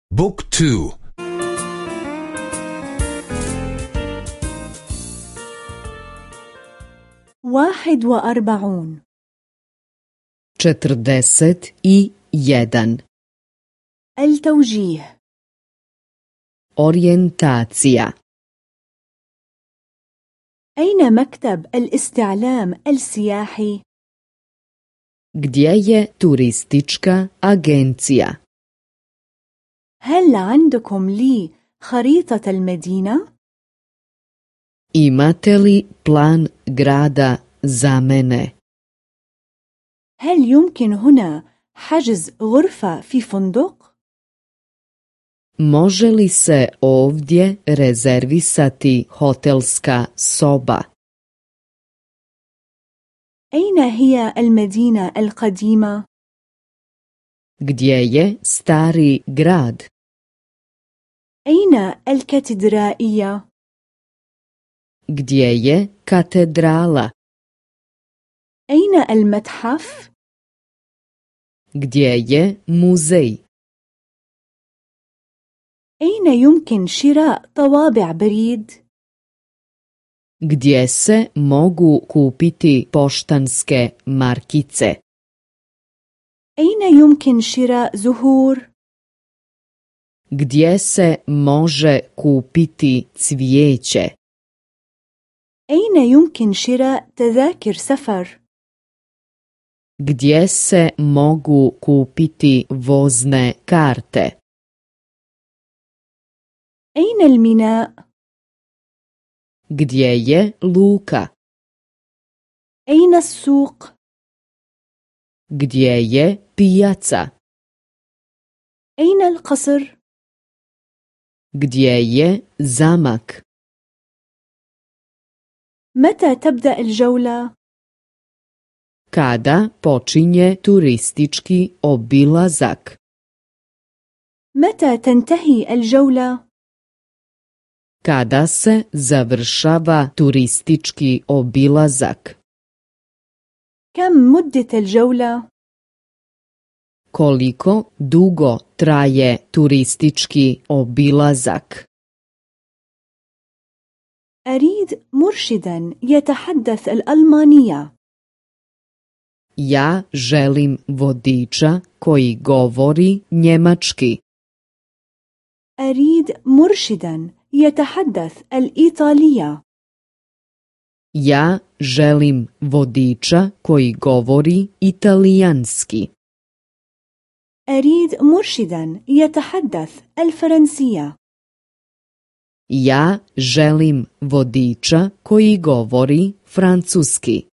بوك تو. 41. 41. التوجيه. Orijentacija. أين مكتب الاستعلام السياحي؟ Gdje je turistička agencija? هل عندكم لي خريطة المدينة؟ Imate li plan grada za mene? هل يمكن هنا حجز غرفة في فندق؟ Može li se ovdje rezervisati hotelska soba? أين هي المدينة القديمة؟ Gdje je stari grad? أين الكاتدرائية؟ Gdje je katedrala? أين المتحف؟ Gdje je muzej? أين يمكن شراء طوابع بريد؟ Gdje se mogu kupiti poštanske markice? أين يمكن شراء زهور؟ Gdje se može kupiti cvijeće? أين يمكن شراء تذاكر سفر؟ Gdje se mogu kupiti vozne karte? أين الميناء؟ Gdje je luka? أين السوق؟ Gdje je pijaca? أين القصر؟ Gdje je zamak? متى تبدأ الجولة؟ Kada počinje turistički obilazak? متى تنتهي الجولة؟ Kada se završava turistički obilazak? كم مدة الجولة؟ Koliko dugo traje turistički obilazak? أريد مرشدا يتحدث الألمانية. Ja želim vodiča koji govori njemački. أريد مرشدا يتحدث الإيطالية. Ja želim vodiča koji govori italijanski. أريد مرشدا يتحدث الفرنسية. Ja želim vodiča koji govori francuski.